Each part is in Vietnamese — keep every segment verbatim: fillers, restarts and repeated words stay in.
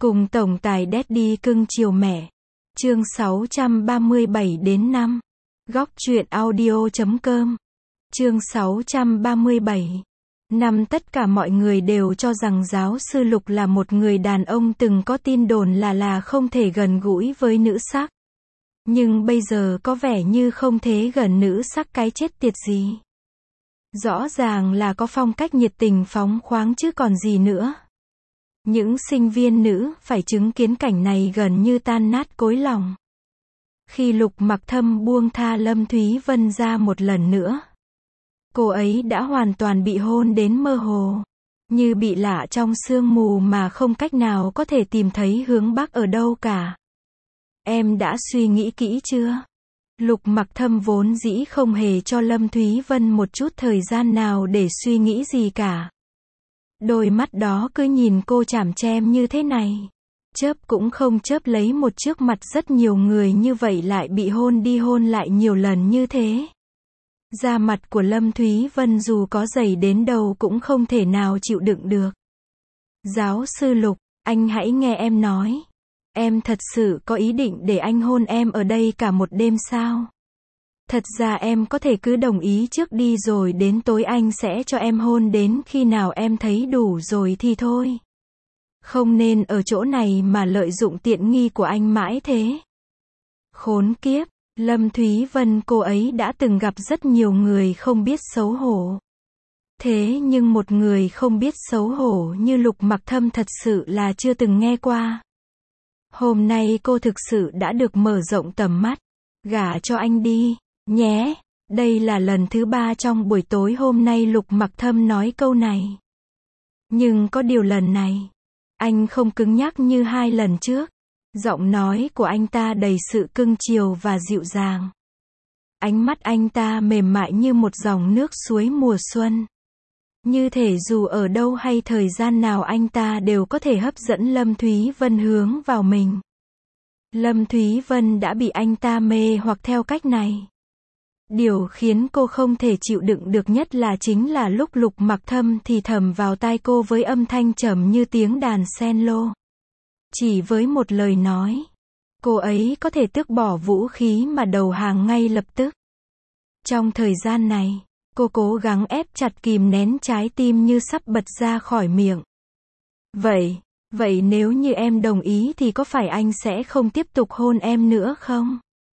Cùng tổng tài Daddy cưng chiều mẹ. Chương sáu trăm ba mươi bảy đến năm. Góc truyện audio chấm com. Chương sáu trăm ba mươi bảy. Năm tất cả mọi người đều cho rằng giáo sư Lục là một người đàn ông từng có tin đồn là là không thể gần gũi với nữ sắc. Nhưng bây giờ có vẻ như không thế gần nữ sắc cái chết tiệt gì. Rõ ràng là có phong cách nhiệt tình phóng khoáng chứ còn gì nữa. Những sinh viên nữ phải chứng kiến cảnh này gần như tan nát cối lòng. Khi Lục Mặc Thâm buông tha Lâm Thúy Vân ra một lần nữa, cô ấy đã hoàn toàn bị hôn đến mơ hồ, như bị lạ trong sương mù mà không cách nào có thể tìm thấy hướng bắc ở đâu cả. Em đã suy nghĩ kỹ chưa? Lục Mặc Thâm vốn dĩ không hề cho Lâm Thúy Vân một chút thời gian nào để suy nghĩ gì cả. Đôi mắt đó cứ nhìn cô chằm chằm như thế này, chớp cũng không chớp, lấy một trước mặt rất nhiều người như vậy lại bị hôn đi hôn lại nhiều lần như thế. Da mặt của Lâm Thúy Vân dù có dày đến đâu cũng không thể nào chịu đựng được. Giáo sư Lục, anh hãy nghe em nói. Em thật sự có ý định để anh hôn em ở đây cả một đêm sao? Thật ra em có thể cứ đồng ý trước đi rồi đến tối anh sẽ cho em hôn đến khi nào em thấy đủ rồi thì thôi. Không nên ở chỗ này mà lợi dụng tiện nghi của anh mãi thế. Khốn kiếp, Lâm Thúy Vân cô ấy đã từng gặp rất nhiều người không biết xấu hổ. Thế nhưng một người không biết xấu hổ như Lục Mặc Thâm thật sự là chưa từng nghe qua. Hôm nay cô thực sự đã được mở rộng tầm mắt. Gả cho anh đi, nhé. Đây là lần thứ ba trong buổi tối hôm nay Lục Mặc Thâm nói câu này. Nhưng có điều lần này, anh không cứng nhắc như hai lần trước. Giọng nói của anh ta đầy sự cưng chiều và dịu dàng. Ánh mắt anh ta mềm mại như một dòng nước suối mùa xuân. Như thể dù ở đâu hay thời gian nào anh ta đều có thể hấp dẫn Lâm Thúy Vân hướng vào mình. Lâm Thúy Vân đã bị anh ta mê hoặc theo cách này. Điều khiến cô không thể chịu đựng được nhất là chính là lúc Lục Mặc Thâm thì thầm vào tai cô với âm thanh trầm như tiếng đàn cello. Chỉ với một lời nói, cô ấy có thể tước bỏ vũ khí mà đầu hàng ngay lập tức. Trong thời gian này, cô cố gắng ép chặt kìm nén trái tim như sắp bật ra khỏi miệng. Vậy, vậy nếu như em đồng ý thì có phải anh sẽ không tiếp tục hôn em nữa không?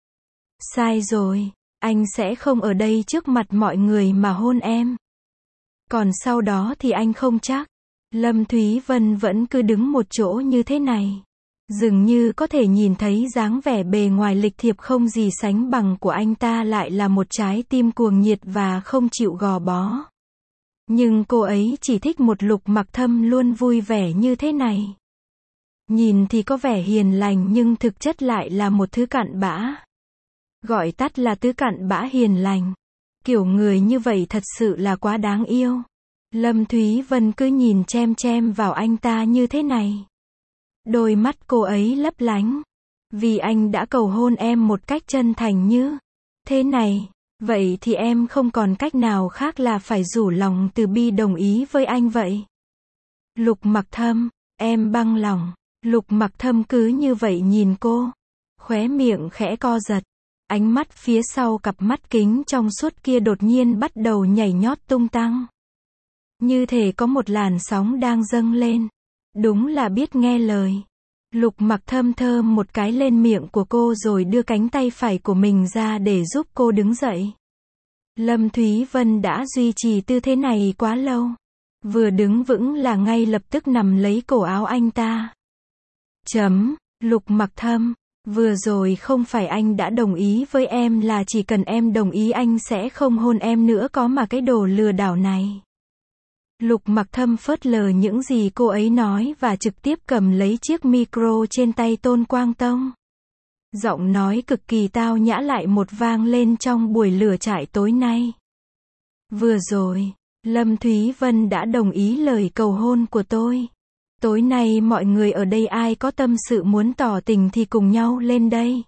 Sai rồi, anh sẽ không ở đây trước mặt mọi người mà hôn em. Còn sau đó thì anh không chắc. Lâm Thúy Vân vẫn cứ đứng một chỗ như thế này. Dường như có thể nhìn thấy dáng vẻ bề ngoài lịch thiệp không gì sánh bằng của anh ta lại là một trái tim cuồng nhiệt và không chịu gò bó. Nhưng cô ấy chỉ thích một Lục Mặc Thâm luôn vui vẻ như thế này. Nhìn thì có vẻ hiền lành nhưng thực chất lại là một thứ cặn bã. Gọi tắt là thứ cặn bã hiền lành. Kiểu người như vậy thật sự là quá đáng yêu. Lâm Thúy Vân cứ nhìn chem chem vào anh ta như thế này. Đôi mắt cô ấy lấp lánh. Vì anh đã cầu hôn em một cách chân thành như thế này, vậy thì em không còn cách nào khác là phải rủ lòng từ bi đồng ý với anh vậy. Lục Mặc Thâm, em băng lòng. Lục Mặc Thâm cứ như vậy nhìn cô. Khóe miệng khẽ co giật. Ánh mắt phía sau cặp mắt kính trong suốt kia đột nhiên bắt đầu nhảy nhót tung tăng. Như thể có một làn sóng đang dâng lên. Đúng là biết nghe lời. Lục Mặc Thâm thơm một cái lên miệng của cô rồi đưa cánh tay phải của mình ra để giúp cô đứng dậy. Lâm Thúy Vân đã duy trì tư thế này quá lâu. Vừa đứng vững là ngay lập tức nằm lấy cổ áo anh ta. Chấm, Lục Mặc Thâm, vừa rồi không phải anh đã đồng ý với em là chỉ cần em đồng ý anh sẽ không hôn em nữa có mà cái đồ lừa đảo này. Lục Mặc Thâm phớt lờ những gì cô ấy nói và trực tiếp cầm lấy chiếc micro trên tay Tôn Quang Tông. Giọng nói cực kỳ tao nhã lại một vang lên trong buổi lửa trại tối nay. Vừa rồi, Lâm Thúy Vân đã đồng ý lời cầu hôn của tôi. Tối nay mọi người ở đây ai có tâm sự muốn tỏ tình thì cùng nhau lên đây.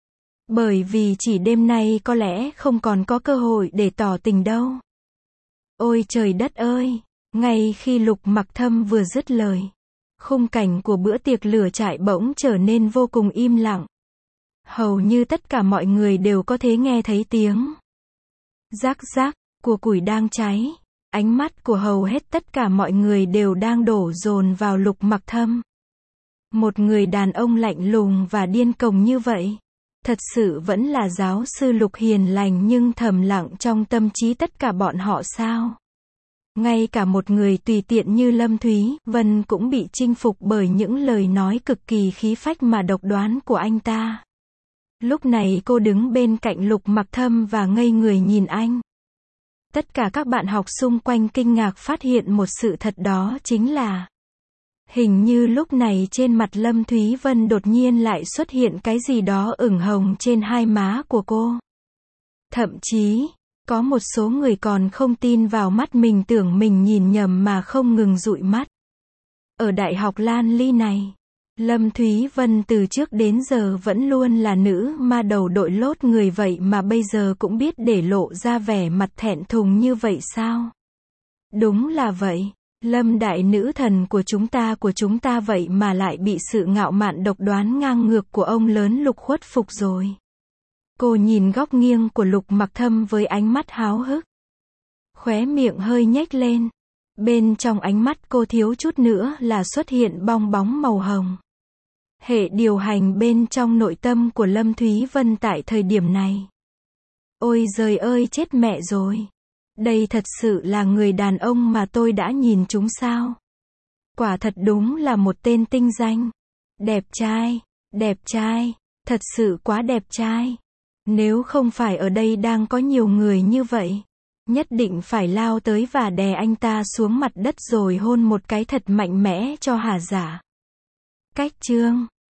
Bởi vì chỉ đêm nay có lẽ không còn có cơ hội để tỏ tình đâu. Ôi trời đất ơi! Ngay khi Lục Mặc Thâm vừa dứt lời, Khung cảnh của bữa tiệc lửa trại bỗng trở nên vô cùng im lặng. Hầu như tất cả mọi người đều có thể nghe thấy tiếng rác rác của củi đang cháy. Ánh mắt của hầu hết tất cả mọi người đều đang đổ dồn vào Lục Mặc Thâm. Một người đàn ông lạnh lùng và điên cuồng như vậy. Thật sự vẫn là giáo sư Lục hiền lành nhưng thầm lặng trong tâm trí tất cả bọn họ sao? Ngay cả một người tùy tiện như Lâm Thúy Vân cũng bị chinh phục bởi những lời nói cực kỳ khí phách mà độc đoán của anh ta. Lúc này cô đứng bên cạnh Lục Mặc Thâm và ngây người nhìn anh. Tất cả các bạn học xung quanh kinh ngạc phát hiện một sự thật, đó chính là hình như lúc này trên mặt Lâm Thúy Vân đột nhiên lại xuất hiện cái gì đó ửng hồng trên hai má của cô. Thậm chí, có một số người còn không tin vào mắt mình, tưởng mình nhìn nhầm mà không ngừng dụi mắt. Ở Đại học Lan Ly này, Lâm Thúy Vân từ trước đến giờ vẫn luôn là nữ ma đầu đội lốt người, vậy mà bây giờ cũng biết để lộ ra vẻ mặt thẹn thùng như vậy sao? Đúng là vậy. Lâm đại nữ thần của chúng ta của chúng ta vậy mà lại bị sự ngạo mạn độc đoán ngang ngược của ông lớn Lục khuất phục rồi. Cô nhìn góc nghiêng của Lục Mặc Thâm với ánh mắt háo hức. Khóe miệng hơi nhếch lên. Bên trong ánh mắt cô thiếu chút nữa là xuất hiện bong bóng màu hồng. Hệ điều hành bên trong nội tâm của Lâm Thúy Vân tại thời điểm này. Ôi giời ơi, chết mẹ rồi. Đây thật sự là người đàn ông mà tôi đã nhìn trúng sao? Quả thật đúng là một tên tinh danh. Đẹp trai, đẹp trai, thật sự quá đẹp trai. Nếu không phải ở đây đang có nhiều người như vậy, nhất định phải lao tới và đè anh ta xuống mặt đất rồi hôn một cái thật mạnh mẽ cho hả dạ. Cách chương